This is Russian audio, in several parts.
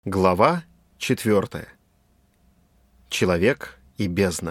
Глава 4. Человек и бездна.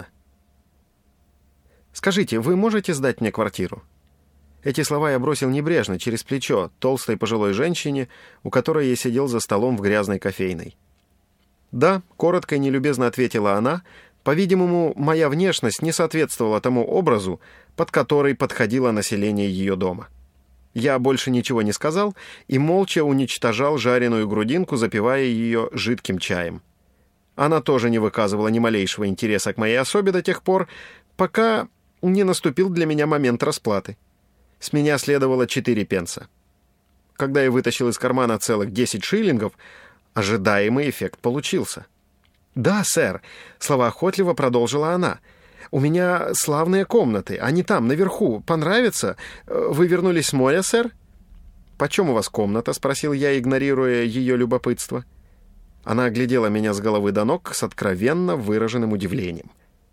«Скажите, вы можете сдать мне квартиру?» Эти слова я бросил небрежно, через плечо, толстой пожилой женщине, у которой я сидел за столом в грязной кофейной. «Да», — коротко и нелюбезно ответила она, по-видимому, моя внешность не соответствовала тому образу, под который подходило население ее дома. Я больше ничего не сказал и молча уничтожал жареную грудинку, запивая ее жидким чаем. Она тоже не выказывала ни малейшего интереса к моей особе до тех пор, пока не наступил для меня момент расплаты. С меня следовало 4 пенса. Когда я вытащил из кармана целых 10 шиллингов, ожидаемый эффект получился. «Да, сэр», — словоохотливо продолжила она, — «у меня славные комнаты, они там, наверху. Понравится? Вы вернулись с моря, сэр?» «Почем у вас комната?» — спросил я, игнорируя ее любопытство. Она оглядела меня с головы до ног с откровенно выраженным удивлением.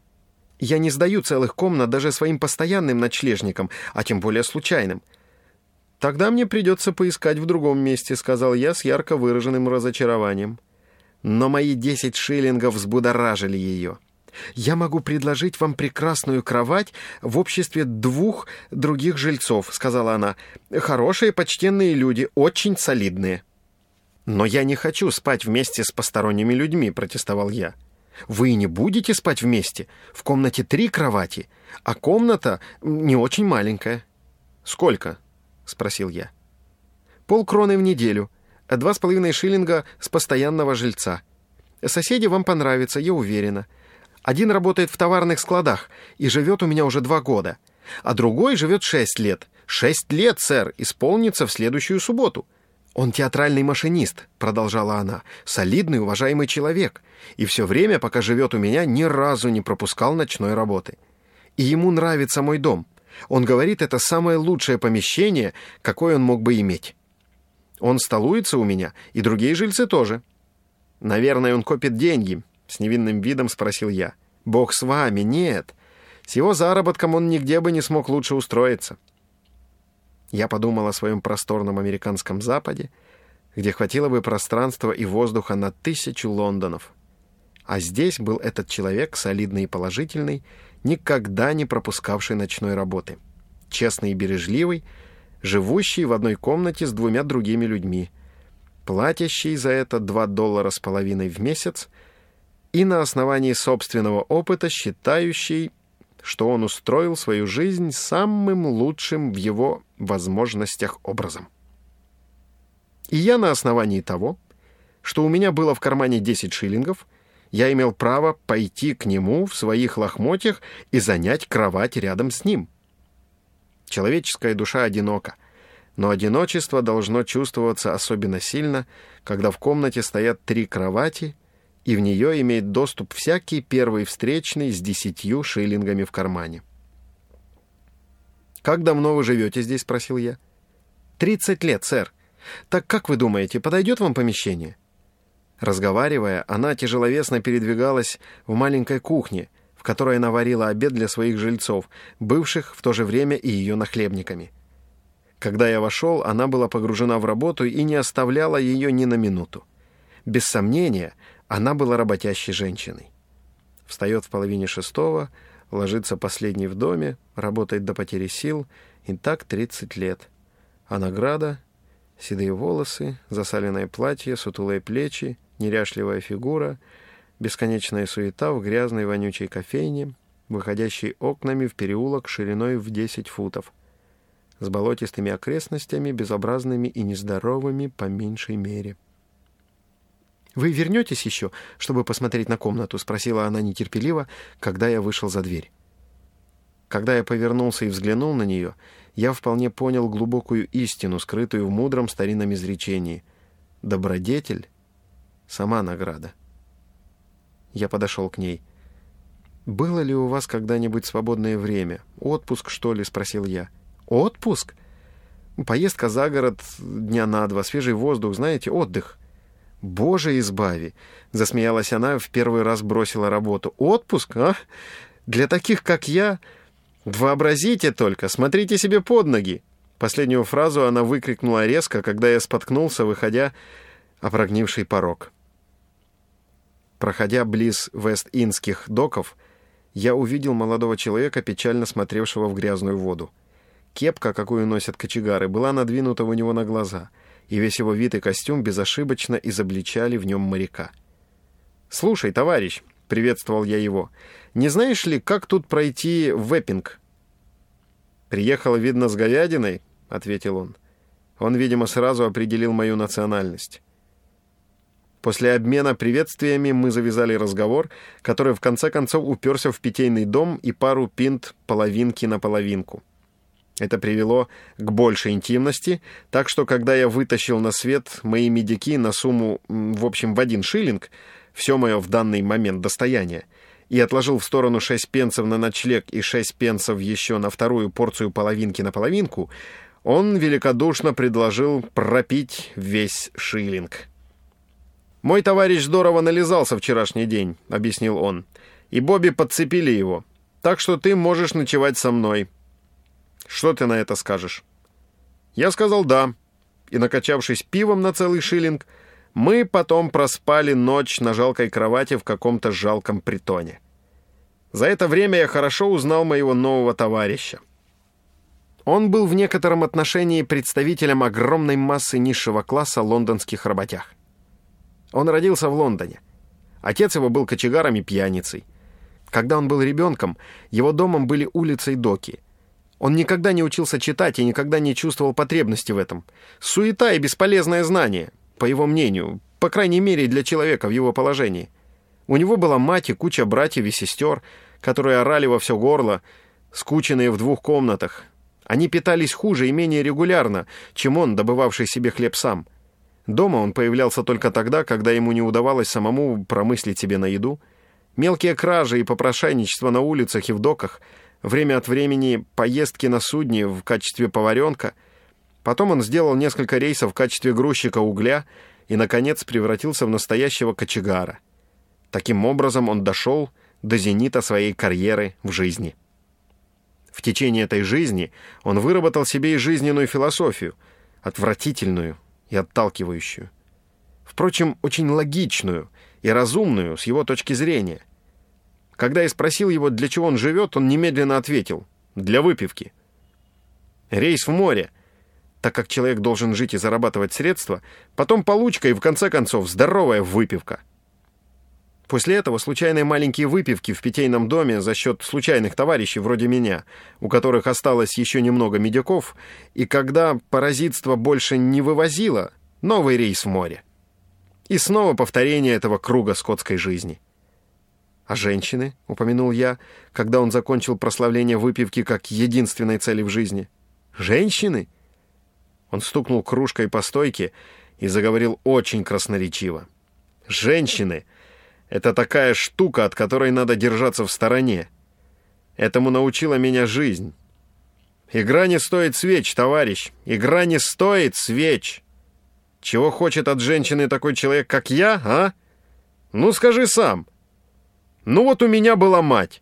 «Я не сдаю целых комнат даже своим постоянным ночлежникам, а тем более случайным». «Тогда мне придется поискать в другом месте», — сказал я с ярко выраженным разочарованием. Но мои 10 шиллингов взбудоражили ее. «Я могу предложить вам прекрасную кровать в обществе 2 других жильцов», — сказала она. «Хорошие, почтенные люди, очень солидные». «Но я не хочу спать вместе с посторонними людьми», — протестовал я. «Вы не будете спать вместе? В комнате 3 кровати, а комната не очень маленькая». «Сколько?» — спросил я. «Полкроны в неделю, 2,5 шиллинга с постоянного жильца. Соседи вам понравятся, я уверена. Один работает в товарных складах и живет у меня уже 2 года, а другой живет 6 лет. 6 лет, сэр, исполнится в следующую субботу. Он театральный машинист», — продолжала она, — «солидный, уважаемый человек, и все время, пока живет у меня, ни разу не пропускал ночной работы. И ему нравится мой дом. Он говорит, это самое лучшее помещение, какое он мог бы иметь. Он столуется у меня, и другие жильцы тоже». «Наверное, он копит деньги», — с невинным видом спросил я. «Бог с вами, нет. С его заработком он нигде бы не смог лучше устроиться». Я подумал о своем просторном американском западе, где хватило бы пространства и воздуха на 1000 Лондонов. А здесь был этот человек, солидный и положительный, никогда не пропускавший ночной работы, честный и бережливый, живущий в одной комнате с 2 другими людьми, платящий за это $2.50 в месяц и на основании собственного опыта считающий, что он устроил свою жизнь самым лучшим в его возможностях образом. И я на основании того, что у меня было в кармане 10 шиллингов, я имел право пойти к нему в своих лохмотьях и занять кровать рядом с ним. Человеческая душа одинока, но одиночество должно чувствоваться особенно сильно, когда в комнате стоят 3 кровати, и в нее имеет доступ всякий первый встречный с 10 шиллингами в кармане. «Как давно вы живете здесь?» — спросил я. 30 лет, сэр. Так как вы думаете, подойдет вам помещение?» Разговаривая, она тяжеловесно передвигалась в маленькой кухне, в которой она варила обед для своих жильцов, бывших в то же время и ее нахлебниками. Когда я вошел, она была погружена в работу и не оставляла ее ни на минуту. Без сомнения, она была работящей женщиной. Встает в 5:30, ложится последней в доме, работает до потери сил, и так 30 лет. А награда — седые волосы, засаленное платье, сутулые плечи, неряшливая фигура, бесконечная суета в грязной вонючей кофейне, выходящей окнами в переулок шириной в 10 футов, с болотистыми окрестностями, безобразными и нездоровыми по меньшей мере. «Вы вернетесь еще, чтобы посмотреть на комнату?» — спросила она нетерпеливо, когда я вышел за дверь. Когда я повернулся и взглянул на нее, я вполне понял глубокую истину, скрытую в мудром старинном изречении: «Добродетель — сама награда». Я подошел к ней. «Было ли у вас когда-нибудь свободное время? Отпуск, что ли?» — спросил я. «Отпуск? Поездка за город дня на 2, свежий воздух, знаете, отдых». «Боже избави!» — засмеялась она, в первый раз бросила работу. «Отпуск, а? Для таких, как я? Вообразите только, смотрите себе под ноги!» Последнюю фразу она выкрикнула резко, когда я споткнулся, выходя о прогнивший порог. Проходя близ Вест-Индских доков, я увидел молодого человека, печально смотревшего в грязную воду. Кепка, какую носят кочегары, была надвинута у него на глаза, и весь его вид и костюм безошибочно изобличали в нем моряка. «Слушай, товарищ», — приветствовал я его, — «не знаешь ли, как тут пройти в Эппинг?» «Приехал, видно, с говядиной», — ответил он. Он, видимо, сразу определил мою национальность. После обмена приветствиями мы завязали разговор, который в конце концов уперся в питейный дом и пару пинт половинки на половинку. Это привело к большей интимности, так что, когда я вытащил на свет мои медики на сумму, в общем, в 1 шиллинг, все мое в данный момент достояние, и отложил в сторону 6 пенсов на ночлег и 6 пенсов еще на вторую порцию половинки на половинку, он великодушно предложил пропить весь шиллинг. «Мой товарищ здорово нализался вчерашний день», — объяснил он, — «и Бобби подцепили его, так что ты можешь ночевать со мной. Что ты на это скажешь?» Я сказал «да», и, накачавшись пивом на целый шиллинг, мы потом проспали ночь на жалкой кровати в каком-то жалком притоне. За это время я хорошо узнал моего нового товарища. Он был в некотором отношении представителем огромной массы низшего класса лондонских работяг. Он родился в Лондоне. Отец его был кочегаром и пьяницей. Когда он был ребенком, его домом были улицы и доки. Он никогда не учился читать и никогда не чувствовал потребности в этом. Суета и бесполезное знание, по его мнению, по крайней мере для человека в его положении. У него была мать и куча братьев и сестер, которые орали во все горло, скученные в 2 комнатах. Они питались хуже и менее регулярно, чем он, добывавший себе хлеб сам. Дома он появлялся только тогда, когда ему не удавалось самому промыслить себе на еду. Мелкие кражи и попрошайничество на улицах и в доках, время от времени поездки на судне в качестве поваренка. Потом он сделал несколько рейсов в качестве грузчика угля и, наконец, превратился в настоящего кочегара. Таким образом он дошел до зенита своей карьеры в жизни. В течение этой жизни он выработал себе и жизненную философию, отвратительную и отталкивающую. Впрочем, очень логичную и разумную с его точки зрения. Когда я спросил его, для чего он живет, он немедленно ответил: «Для выпивки». Рейс в море, так как человек должен жить и зарабатывать средства, потом получка и, в конце концов, здоровая выпивка. После этого случайные маленькие выпивки в питейном доме за счет случайных товарищей вроде меня, у которых осталось еще немного медиков, и когда паразитство больше не вывозило, новый рейс в море. И снова повторение этого круга скотской жизни. «А женщины?» — упомянул я, когда он закончил прославление выпивки как единственной цели в жизни. «Женщины?» Он стукнул кружкой по стойке и заговорил очень красноречиво. «Женщины — это такая штука, от которой надо держаться в стороне. Этому научила меня жизнь. Игра не стоит свеч, товарищ. Игра не стоит свеч. Чего хочет от женщины такой человек, как я, а? Ну, скажи сам. Ну, вот у меня была мать.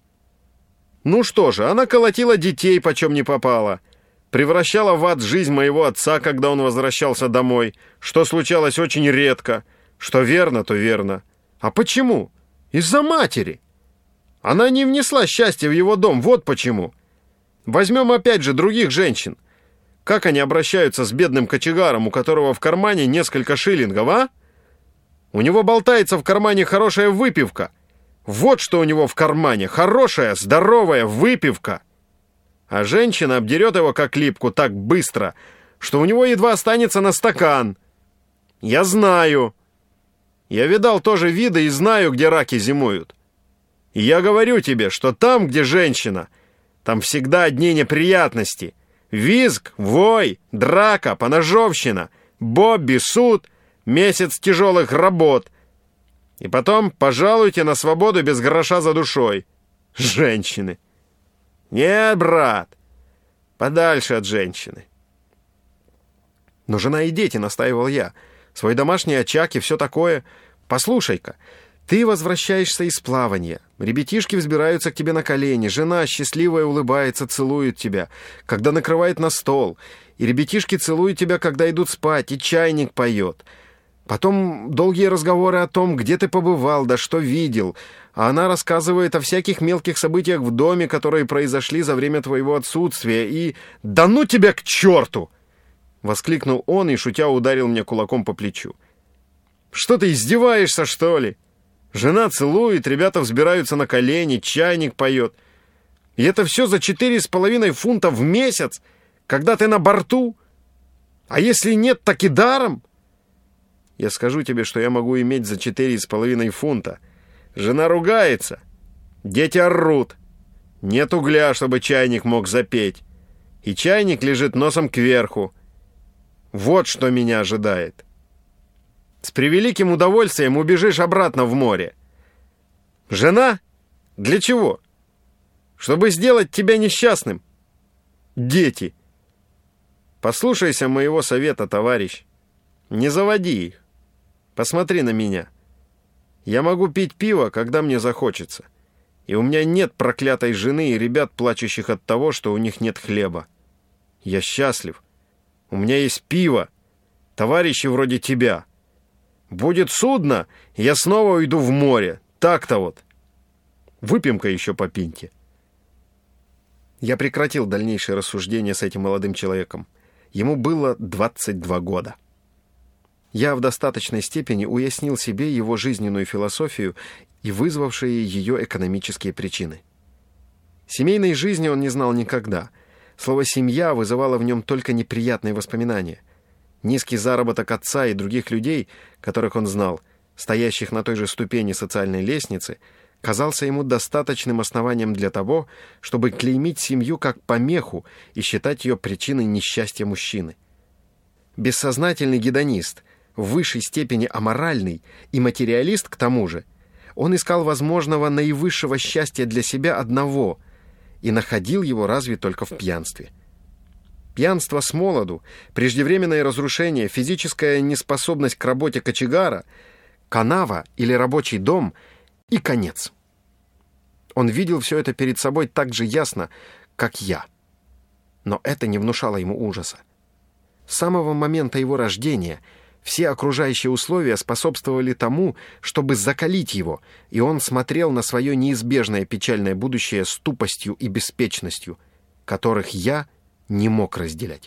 Ну что же, она колотила детей, почем не попало. Превращала в ад жизнь моего отца, когда он возвращался домой, что случалось очень редко. Что верно, то верно. А почему? Из-за матери. Она не внесла счастья в его дом, вот почему. Возьмем опять же других женщин. Как они обращаются с бедным кочегаром, у которого в кармане несколько шиллингов, а? У него болтается в кармане хорошая выпивка. Вот что у него в кармане. Хорошая, здоровая выпивка. А женщина обдерет его как липку так быстро, что у него едва останется на стакан. Я знаю. Я видал тоже виды и знаю, где раки зимуют. И я говорю тебе, что там, где женщина, там всегда одни неприятности. Визг, вой, драка, поножовщина, Бобби, суд, месяц тяжелых работ. И потом пожалуйте на свободу без гроша за душой. Женщины. Нет, брат, подальше от женщины. Но жена и дети, настаивал я, свой домашний очаг и все такое. Послушай-ка, ты возвращаешься из плавания, ребятишки взбираются к тебе на колени, жена, счастливая, улыбается, целует тебя, когда накрывает на стол, и ребятишки целуют тебя, когда идут спать, и чайник поет. Потом долгие разговоры о том, где ты побывал, да что видел. А она рассказывает о всяких мелких событиях в доме, которые произошли за время твоего отсутствия. И... «Да ну тебя к черту!» — воскликнул он и, шутя, ударил меня кулаком по плечу. «Что ты, издеваешься, что ли? Жена целует, ребята взбираются на колени, чайник поет. И это все за 4,5 фунта в месяц, когда ты на борту? А если нет, так и даром?» «Я скажу тебе, что я могу иметь за 4,5 фунта. Жена ругается, дети орут, нет угля, чтобы чайник мог запеть, и чайник лежит носом кверху. Вот что меня ожидает. С превеликим удовольствием убежишь обратно в море. Жена? Для чего? Чтобы сделать тебя несчастным. Дети. Послушайся моего совета, товарищ. Не заводи их. Посмотри на меня. Я могу пить пиво, когда мне захочется. И у меня нет проклятой жены и ребят, плачущих от того, что у них нет хлеба. Я счастлив. У меня есть пиво. Товарищи вроде тебя. Будет судно, и я снова уйду в море. Так-то вот. Выпьем-ка еще по пинте». Я прекратил дальнейшее рассуждение с этим молодым человеком. Ему было 22 года. Я в достаточной степени уяснил себе его жизненную философию и вызвавшие ее экономические причины. Семейной жизни он не знал никогда. Слово «семья» вызывало в нем только неприятные воспоминания. Низкий заработок отца и других людей, которых он знал, стоящих на той же ступени социальной лестницы, казался ему достаточным основанием для того, чтобы клеймить семью как помеху и считать ее причиной несчастья мужчины. Бессознательный гедонист, в высшей степени аморальный и материалист к тому же, он искал возможного наивысшего счастья для себя одного и находил его разве только в пьянстве. Пьянство с молоду, преждевременное разрушение, физическая неспособность к работе кочегара, канава или рабочий дом и конец. Он видел все это перед собой так же ясно, как я. Но это не внушало ему ужаса. С самого момента его рождения все окружающие условия способствовали тому, чтобы закалить его, и он смотрел на свое неизбежное печальное будущее с тупостью и беспечностью, которых я не мог разделять.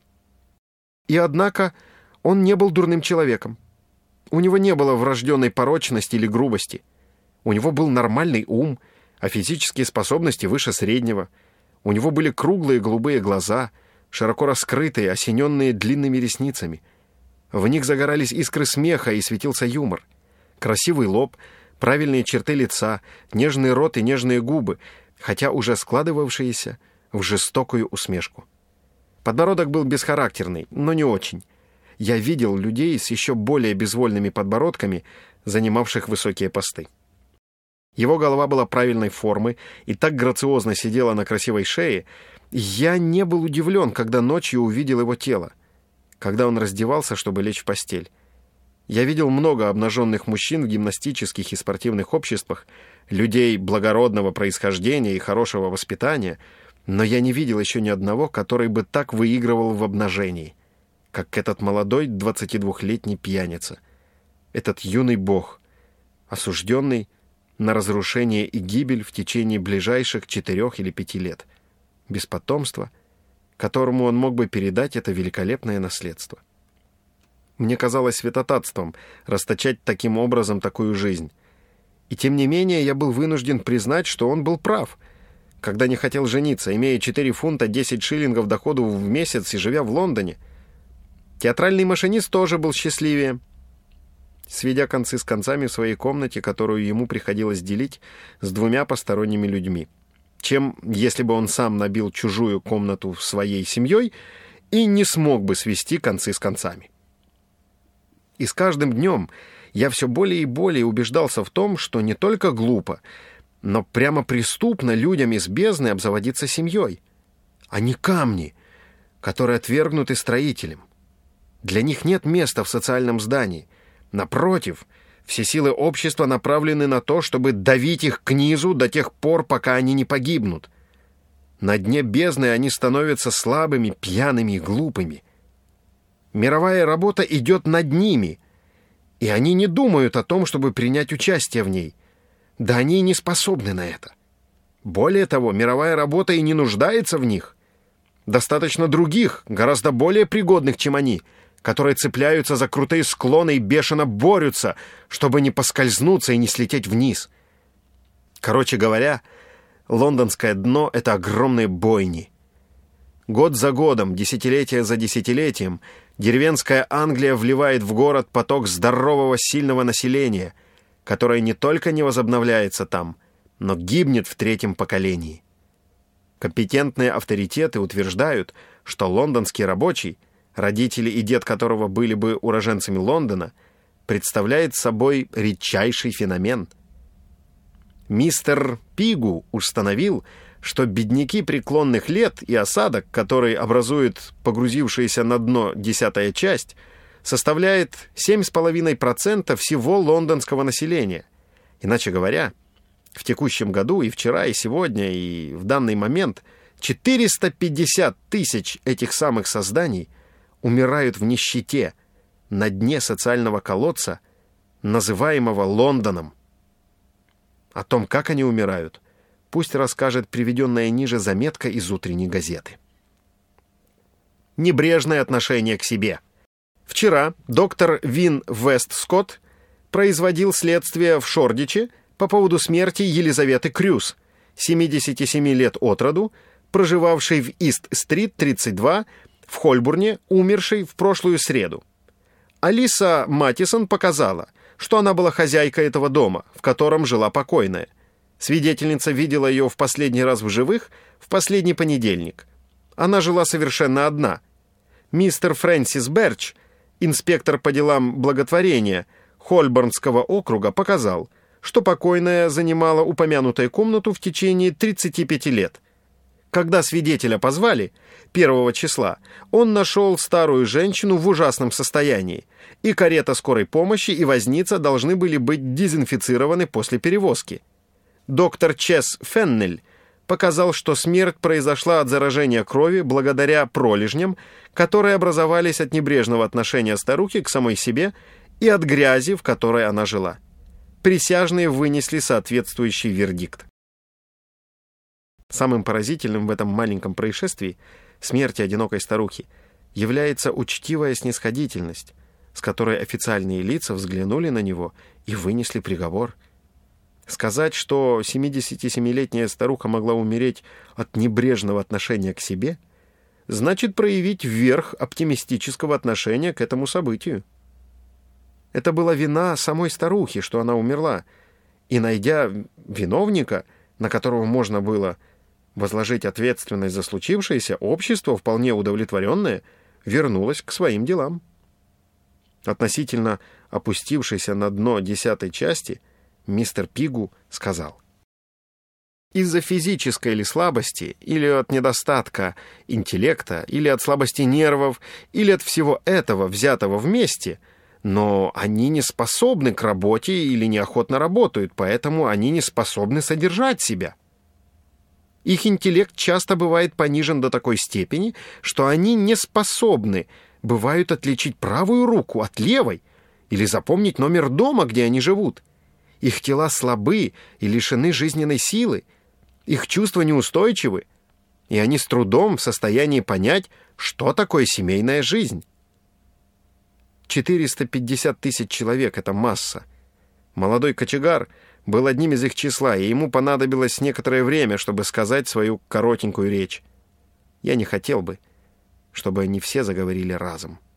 И однако он не был дурным человеком. У него не было врожденной порочности или грубости. У него был нормальный ум, а физические способности выше среднего. У него были круглые голубые глаза, широко раскрытые, осененные длинными ресницами. В них загорались искры смеха и светился юмор. Красивый лоб, правильные черты лица, нежный рот и нежные губы, хотя уже складывавшиеся в жестокую усмешку. Подбородок был бесхарактерный, но не очень. Я видел людей с еще более безвольными подбородками, занимавших высокие посты. Его голова была правильной формы и так грациозно сидела на красивой шее, я не был удивлен, когда ночью увидел его тело, когда он раздевался, чтобы лечь в постель. Я видел много обнаженных мужчин в гимнастических и спортивных обществах, людей благородного происхождения и хорошего воспитания, но я не видел еще ни одного, который бы так выигрывал в обнажении, как этот молодой 22-летний пьяница, этот юный бог, осужденный на разрушение и гибель в течение ближайших 4 или 5 лет, без потомства, которому он мог бы передать это великолепное наследство. Мне казалось святотатством расточать таким образом такую жизнь. И тем не менее я был вынужден признать, что он был прав, когда не хотел жениться, имея 4 фунта 10 шиллингов доходу в месяц и живя в Лондоне. Театральный машинист тоже был счастливее. Сведя концы с концами в своей комнате, которую ему приходилось делить с 2 посторонними людьми, чем если бы он сам набил чужую комнату своей семьей и не смог бы свести концы с концами. И с каждым днем я все более и более убеждался в том, что не только глупо, но прямо преступно людям из бездны обзаводиться семьей. Они камни, которые отвергнуты строителем. Для них нет места в социальном здании. Напротив, все силы общества направлены на то, чтобы давить их к низу до тех пор, пока они не погибнут. На дне бездны они становятся слабыми, пьяными и глупыми. Мировая работа идет над ними, и они не думают о том, чтобы принять участие в ней. Да они и не способны на это. Более того, мировая работа и не нуждается в них. Достаточно других, гораздо более пригодных, чем они, которые цепляются за крутые склоны и бешено борются, чтобы не поскользнуться и не слететь вниз. Короче говоря, лондонское дно — это огромные бойни. Год за годом, десятилетие за десятилетием деревенская Англия вливает в город поток здорового, сильного населения, которое не только не возобновляется там, но гибнет в третьем поколении. Компетентные авторитеты утверждают, что лондонский рабочий, родители и дед которого были бы уроженцами Лондона, представляет собой редчайший феномен. Мистер Пигу установил, что бедняки преклонных лет и осадок, который образует погрузившаяся на дно 10-я часть, составляет 7,5% всего лондонского населения. Иначе говоря, в текущем году и вчера, и сегодня, и в данный момент 450 тысяч этих самых созданий умирают в нищете, на дне социального колодца, называемого Лондоном. О том, как они умирают, пусть расскажет приведенная ниже заметка из утренней газеты. Небрежное отношение к себе. Вчера доктор Вин Вестскотт производил следствие в Шордиче по поводу смерти Елизаветы Крюс, 77 лет от роду, проживавшей в Ист-стрит, 32, в Хольбурне, умершей в прошлую среду. Алиса Матисон показала, что она была хозяйкой этого дома, в котором жила покойная. Свидетельница видела ее в последний раз в живых в последний понедельник. Она жила совершенно одна. Мистер Фрэнсис Берч, инспектор по делам благотворения Хольборнского округа, показал, что покойная занимала упомянутую комнату в течение 35 лет. Когда свидетеля позвали 1 числа, он нашел старую женщину в ужасном состоянии, и карета скорой помощи и возница должны были быть дезинфицированы после перевозки. Доктор Чес Феннель показал, что смерть произошла от заражения крови благодаря пролежням, которые образовались от небрежного отношения старухи к самой себе и от грязи, в которой она жила. Присяжные вынесли соответствующий вердикт. Самым поразительным в этом маленьком происшествии смерти одинокой старухи является учтивая снисходительность, с которой официальные лица взглянули на него и вынесли приговор. Сказать, что 77-летняя старуха могла умереть от небрежного отношения к себе, значит проявить верх оптимистического отношения к этому событию. Это была вина самой старухи, что она умерла, и, найдя виновника, на которого можно было возложить ответственность за случившееся, общество, вполне удовлетворенное, вернулось к своим делам. Относительно опустившейся на дно 10-й части, мистер Пигу сказал: из-за физической или слабости, или от недостатка интеллекта, или от слабости нервов, или от всего этого, взятого вместе, но они не способны к работе или неохотно работают, поэтому они не способны содержать себя. Их интеллект часто бывает понижен до такой степени, что они не способны, бывают, отличить правую руку от левой или запомнить номер дома, где они живут. Их тела слабы и лишены жизненной силы, их чувства неустойчивы, и они с трудом в состоянии понять, что такое семейная жизнь. 450 тысяч человек — это масса. Молодой кочегар был одним из их числа, и ему понадобилось некоторое время, чтобы сказать свою коротенькую речь. Я не хотел бы, чтобы они все заговорили разом.